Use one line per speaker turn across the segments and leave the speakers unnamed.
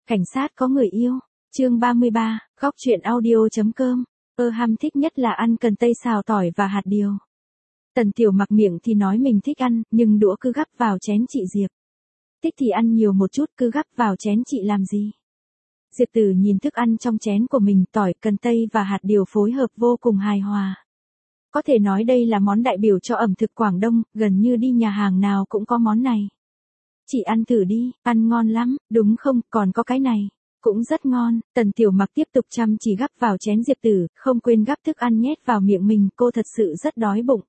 Cảnh sát có người yêu. Chương 33, góc truyện audio.com. Ham thích nhất là ăn cần tây xào tỏi và hạt điều. Tần Tiểu Mặc miệng thì nói mình thích ăn, nhưng đũa cứ gắp vào chén chị Diệp. Thích thì ăn nhiều một chút, cứ gắp vào chén chị làm gì? Diệp Tử nhìn thức ăn trong chén của mình, tỏi, cần tây và hạt điều phối hợp vô cùng hài hòa. Có thể nói đây là món đại biểu cho ẩm thực Quảng Đông, gần như đi nhà hàng nào cũng có món này. Chị ăn thử đi, ăn ngon lắm, đúng không, còn có cái này. Cũng rất ngon. Tần Tiểu Mặc tiếp tục chăm chỉ gắp vào chén Diệp Tử, không quên gắp thức ăn nhét vào miệng mình, cô thật sự rất đói bụng.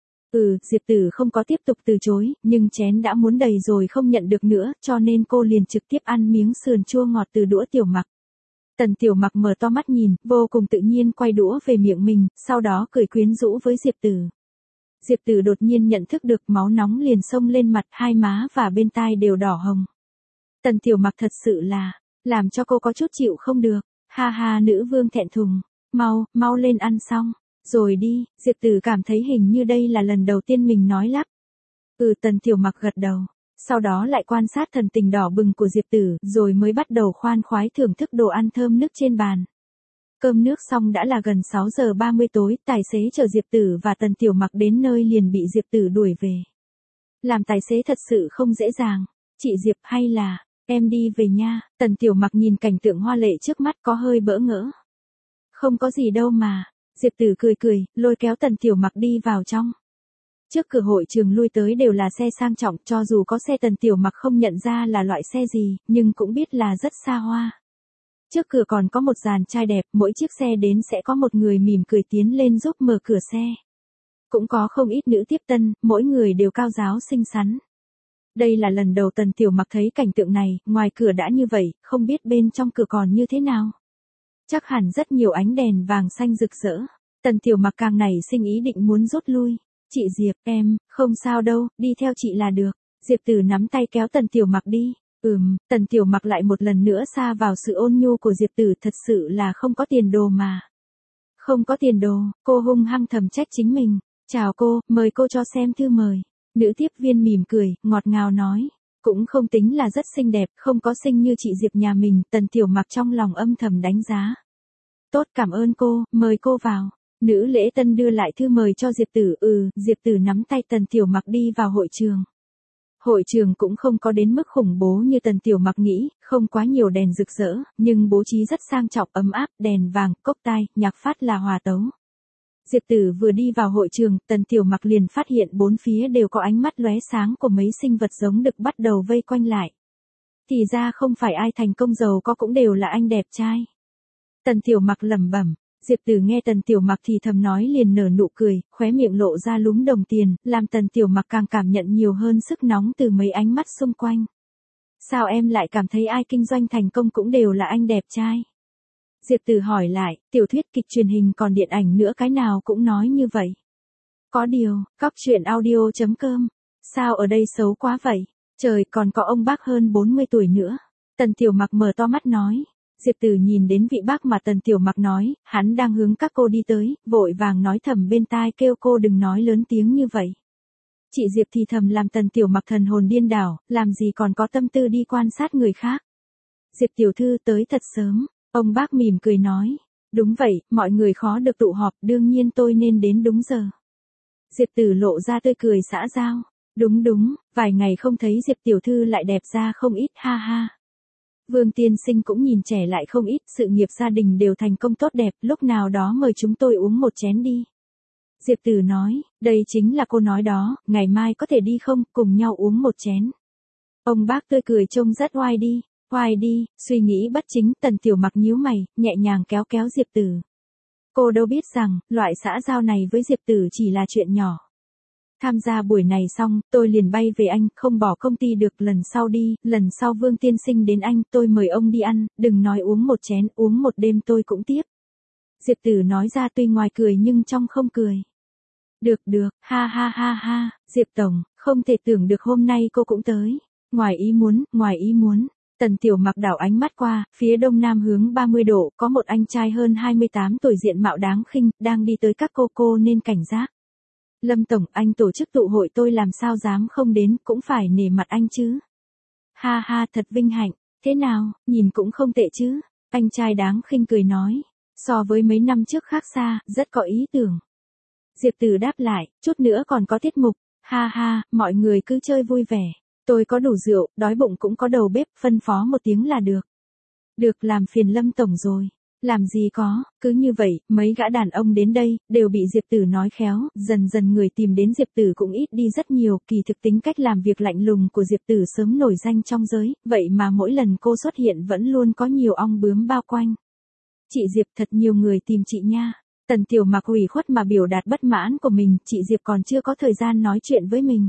Diệp Tử không có tiếp tục từ chối, nhưng chén đã muốn đầy rồi không nhận được nữa, cho nên cô liền trực tiếp ăn miếng sườn chua ngọt từ đũa Tiểu Mặc. Tần Tiểu Mặc mở to mắt nhìn, vô cùng tự nhiên quay đũa về miệng mình, sau đó cười quyến rũ với Diệp Tử. Diệp Tử đột nhiên nhận thức được máu nóng liền xông lên mặt, hai má và bên tai đều đỏ hồng. Tần Tiểu Mặc thật sự là, làm cho cô có chút chịu không được. Ha ha, nữ vương thẹn thùng. Mau lên ăn xong. Rồi đi. Diệp Tử cảm thấy hình như đây là lần đầu tiên mình nói lắp. Tần Tiểu Mặc gật đầu. Sau đó lại quan sát thần tình đỏ bừng của Diệp Tử, rồi mới bắt đầu khoan khoái thưởng thức đồ ăn thơm nức trên bàn. Cơm nước xong đã là gần 6 giờ 30 tối, tài xế chở Diệp Tử và Tần Tiểu Mặc đến nơi liền bị Diệp Tử đuổi về. Làm tài xế thật sự không dễ dàng. Chị Diệp, hay là em đi về nha. Tần Tiểu Mặc nhìn cảnh tượng hoa lệ trước mắt có hơi bỡ ngỡ. Không có gì đâu mà. Diệp Tử cười, lôi kéo Tần Tiểu Mặc đi vào trong. Trước cửa hội trường lui tới đều là xe sang trọng, cho dù có xe Tần Tiểu Mặc không nhận ra là loại xe gì, nhưng cũng biết là rất xa hoa. Trước cửa còn có một dàn trai đẹp, mỗi chiếc xe đến sẽ có một người mỉm cười tiến lên giúp mở cửa xe. Cũng có không ít nữ tiếp tân, mỗi người đều cao ráo xinh xắn. Đây là lần đầu Tần Tiểu Mặc thấy cảnh tượng này, ngoài cửa đã như vậy, không biết bên trong cửa còn như thế nào. Chắc hẳn rất nhiều ánh đèn vàng xanh rực rỡ. Tần Tiểu Mặc càng nảy sinh ý định muốn rút lui. Chị Diệp, em, không sao đâu, đi theo chị là được. Diệp Tử nắm tay kéo Tần Tiểu Mặc đi. Tần Tiểu Mặc lại một lần nữa sa vào sự ôn nhu của Diệp Tử, thật sự là không có tiền đồ mà. Không có tiền đồ, cô hung hăng thầm trách chính mình. Chào cô, mời cô cho xem thư mời. Nữ tiếp viên mỉm cười, ngọt ngào nói. Cũng không tính là rất xinh đẹp, không có xinh như chị Diệp nhà mình, Tần Tiểu Mặc trong lòng âm thầm đánh giá. Tốt, cảm ơn cô, mời cô vào. Nữ lễ tân đưa lại thư mời cho Diệp Tử. Diệp Tử nắm tay Tần Tiểu Mặc đi vào hội trường. Hội trường cũng không có đến mức khủng bố như Tần Tiểu Mặc nghĩ, không quá nhiều đèn rực rỡ, nhưng bố trí rất sang trọng ấm áp, đèn vàng, cốc tai, nhạc phát là hòa tấu. Diệp Tử vừa đi vào hội trường, Tần Tiểu Mặc liền phát hiện bốn phía đều có ánh mắt lóe sáng của mấy sinh vật giống đực bắt đầu vây quanh lại. Thì ra không phải ai thành công giàu có cũng đều là anh đẹp trai. Tần Tiểu Mặc lẩm bẩm. Diệp Tử nghe Tần Tiểu Mặc thì thầm nói liền nở nụ cười, khóe miệng lộ ra lúm đồng tiền, làm Tần Tiểu Mặc càng cảm nhận nhiều hơn sức nóng từ mấy ánh mắt xung quanh. Sao em lại cảm thấy ai kinh doanh thành công cũng đều là anh đẹp trai? Diệp Tử hỏi lại, tiểu thuyết kịch truyền hình còn điện ảnh nữa cái nào cũng nói như vậy. Có điều, góc truyện audio.com. Sao ở đây xấu quá vậy? Trời, còn có ông bác hơn 40 tuổi nữa. Tần Tiểu Mặc mở to mắt nói. Diệp Tử nhìn đến vị bác mà Tần Tiểu Mặc nói, hắn đang hướng các cô đi tới, vội vàng nói thầm bên tai kêu cô đừng nói lớn tiếng như vậy. Chị Diệp thì thầm làm Tần Tiểu Mặc thần hồn điên đảo, làm gì còn có tâm tư đi quan sát người khác. Diệp tiểu thư tới thật sớm, ông bác mỉm cười nói. Đúng vậy, mọi người khó được tụ họp, đương nhiên tôi nên đến đúng giờ. Diệp Tử lộ ra tươi cười xã giao. Đúng, vài ngày không thấy Diệp tiểu thư lại đẹp ra không ít, ha ha. Vương tiên sinh cũng nhìn trẻ lại không ít, sự nghiệp gia đình đều thành công tốt đẹp, lúc nào đó mời chúng tôi uống một chén đi. Diệp Tử nói, đây chính là cô nói đó, ngày mai có thể đi không, cùng nhau uống một chén. Ông bác tươi cười trông rất oai đi, suy nghĩ bất chính, Tần Tiểu Mặc nhíu mày, nhẹ nhàng kéo Diệp Tử. Cô đâu biết rằng, loại xã giao này với Diệp Tử chỉ là chuyện nhỏ. Tham gia buổi này xong, tôi liền bay về Anh, không bỏ công ty được, lần sau đi, lần sau Vương tiên sinh đến Anh, tôi mời ông đi ăn, đừng nói uống một chén, uống một đêm tôi cũng tiếp. Diệp Tử nói ra tuy ngoài cười nhưng trong không cười. Được, ha, Diệp Tổng, không thể tưởng được hôm nay cô cũng tới. Ngoài ý muốn. Tần Tiểu Mặc đảo ánh mắt qua, phía đông nam hướng 30 độ, có một anh trai hơn 28 tuổi diện mạo đáng khinh, đang đi tới các cô nên cảnh giác. Lâm Tổng, anh tổ chức tụ hội tôi làm sao dám không đến, cũng phải nể mặt anh chứ. Ha, thật vinh hạnh, Thế nào, nhìn cũng không tệ chứ. Anh trai đáng khinh cười nói. So với mấy năm trước khác xa, rất có ý tưởng. Diệp Tử đáp lại, chút nữa còn có tiết mục. Ha ha, mọi người cứ chơi vui vẻ. Tôi có đủ rượu, đói bụng cũng có đầu bếp, phân phó một tiếng là được. Được, làm phiền Lâm Tổng rồi. Làm gì có, cứ như vậy, mấy gã đàn ông đến đây, đều bị Diệp Tử nói khéo, dần dần người tìm đến Diệp Tử cũng ít đi rất nhiều, kỳ thực tính cách làm việc lạnh lùng của Diệp Tử sớm nổi danh trong giới, vậy mà mỗi lần cô xuất hiện vẫn luôn có nhiều ong bướm bao quanh. Chị Diệp, thật nhiều người tìm chị nha. Tần Tiểu Mặc ủy khuất mà biểu đạt bất mãn của mình, chị Diệp còn chưa có thời gian nói chuyện với mình.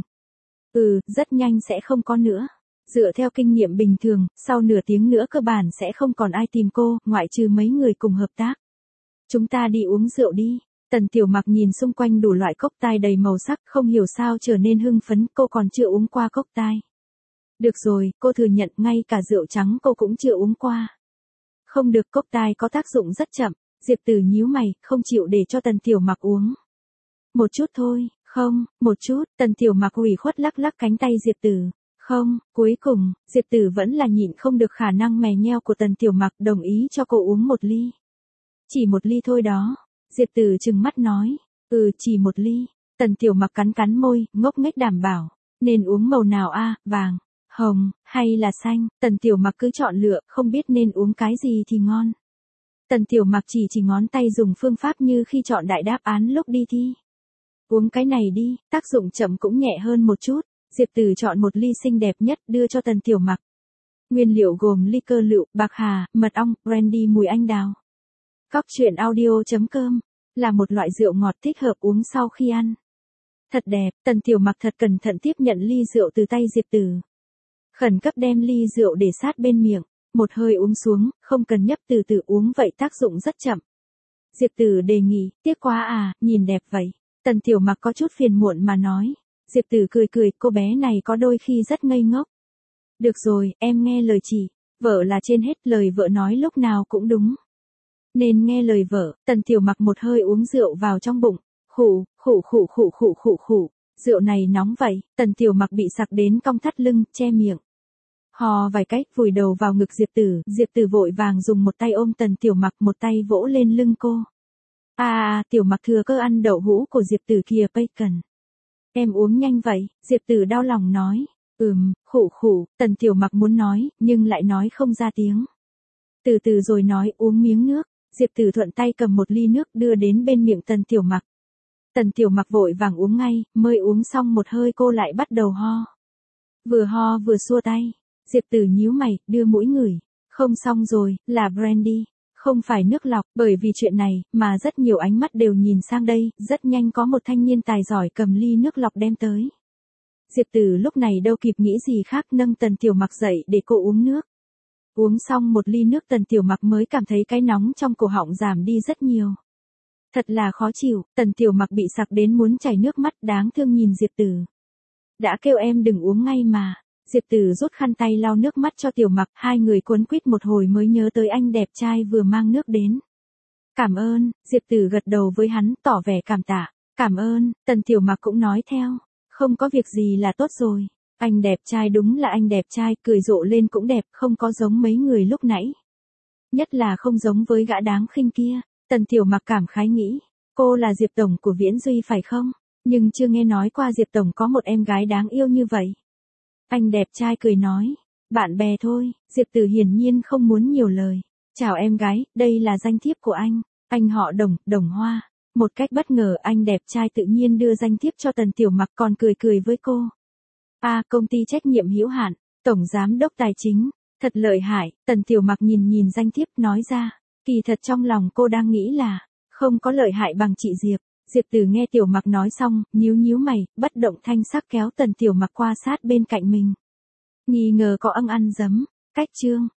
Rất nhanh sẽ không có nữa. Dựa theo kinh nghiệm bình thường, sau nửa tiếng nữa cơ bản sẽ không còn ai tìm cô, ngoại trừ mấy người cùng hợp tác. Chúng ta đi uống rượu đi. Tần Tiểu Mặc nhìn xung quanh đủ loại cốc tai đầy màu sắc, không hiểu sao trở nên hưng phấn, cô còn chưa uống qua cốc tai. Được rồi, cô thừa nhận ngay cả rượu trắng cô cũng chưa uống qua. Không được, cốc tai có tác dụng rất chậm. Diệp Tử nhíu mày, không chịu để cho Tần Tiểu Mặc uống. Một chút thôi, không, một chút, Tần Tiểu Mặc ủy khuất lắc lắc cánh tay Diệp Tử. Không, cuối cùng, Diệp Tử vẫn là nhịn không được khả năng mè nheo của Tần Tiểu Mặc, đồng ý cho cô uống một ly. Chỉ một ly thôi đó. Diệp Tử trừng mắt nói. Chỉ một ly. Tần Tiểu Mặc cắn cắn môi, ngốc nghếch đảm bảo. Nên uống màu nào a, vàng, hồng, hay là xanh? Tần Tiểu Mặc cứ chọn lựa, không biết nên uống cái gì thì ngon. Tần Tiểu Mặc chỉ ngón tay dùng phương pháp như khi chọn đại đáp án lúc đi thi. Uống cái này đi, tác dụng chậm cũng nhẹ hơn một chút. Diệp Tử chọn một ly xinh đẹp nhất đưa cho Tần Tiểu Mặc. Nguyên liệu gồm ly cơ lựu, bạc hà, mật ong, brandy mùi anh đào. Cóc truyện audio.com là một loại rượu ngọt thích hợp uống sau khi ăn. Thật đẹp, Tần Tiểu Mặc thật cẩn thận tiếp nhận ly rượu từ tay Diệp Tử. Khẩn cấp đem ly rượu để sát bên miệng, một hơi uống xuống, không cần nhấp, từ từ uống vậy tác dụng rất chậm. Diệp Tử đề nghị, tiếc quá à, nhìn đẹp vậy. Tần Tiểu Mặc có chút phiền muộn mà nói. Diệp Tử cười cười, cô bé này có đôi khi rất ngây ngốc. Được rồi, em nghe lời chị. Vợ là trên hết, lời vợ nói lúc nào cũng đúng. Nên nghe lời vợ. Tần Tiểu Mặc một hơi uống rượu vào trong bụng. Khụ. Rượu này nóng vậy. Tần Tiểu Mặc bị sặc đến cong thắt lưng, che miệng. Hò vài cách, vùi đầu vào ngực Diệp Tử. Diệp Tử vội vàng dùng một tay ôm Tần Tiểu Mặc, một tay vỗ lên lưng cô. Tiểu Mặc thừa cơ ăn đậu hũ của Diệp Tử kìa, bacon. Em uống nhanh vậy, Diệp Tử đau lòng nói. Khụ, Tần Tiểu Mặc muốn nói, nhưng lại nói không ra tiếng. Từ từ rồi nói, uống miếng nước. Diệp Tử thuận tay cầm một ly nước đưa đến bên miệng Tần Tiểu Mặc. Tần Tiểu Mặc vội vàng uống ngay, mới uống xong một hơi cô lại bắt đầu ho. Vừa ho vừa xua tay. Diệp Tử nhíu mày, đưa mũi ngửi. Không, xong rồi, là brandy. Không phải nước lọc, bởi vì chuyện này, mà rất nhiều ánh mắt đều nhìn sang đây, rất nhanh có một thanh niên tài giỏi cầm ly nước lọc đem tới. Diệp Tử lúc này đâu kịp nghĩ gì khác, nâng Tần Tiểu Mặc dậy để cô uống nước. Uống xong một ly nước, Tần Tiểu Mặc mới cảm thấy cái nóng trong cổ họng giảm đi rất nhiều. Thật là khó chịu, Tần Tiểu Mặc bị sặc đến muốn chảy nước mắt, đáng thương nhìn Diệp Tử. Đã kêu em đừng uống ngay mà. Diệp Tử rút khăn tay lau nước mắt cho Tiểu Mặc, hai người quấn quýt một hồi mới nhớ tới anh đẹp trai vừa mang nước đến. Cảm ơn, Diệp Tử gật đầu với hắn, tỏ vẻ cảm tạ. Cảm ơn, Tần Tiểu Mặc cũng nói theo. Không có việc gì là tốt rồi. Anh đẹp trai, đúng là anh đẹp trai, cười rộ lên cũng đẹp, không có giống mấy người lúc nãy. Nhất là không giống với gã đáng khinh kia. Tần Tiểu Mặc cảm khái nghĩ. Cô là Diệp Tổng của Viễn Duy phải không? Nhưng chưa nghe nói qua Diệp Tổng có một em gái đáng yêu như vậy. Anh đẹp trai cười nói. Bạn bè thôi, Diệp Tử hiển nhiên không muốn nhiều lời. Chào em gái, đây là danh thiếp của anh. Anh họ Đồng, Đồng Hoa. Một cách bất ngờ anh đẹp trai tự nhiên đưa danh thiếp cho Tần Tiểu Mặc, còn cười với cô. Công ty trách nhiệm hữu hạn, Tổng Giám đốc Tài chính. Thật lợi hại, Tần Tiểu Mặc nhìn danh thiếp nói ra. Kỳ thật trong lòng cô đang nghĩ là, không có lợi hại bằng chị Diệp. Diệp Tử nghe Tiểu Mặc nói xong, nhíu mày, bất động thanh sắc kéo Tần Tiểu Mặc qua sát bên cạnh mình. Nghi ngờ có ân ăn dấm. Cách chương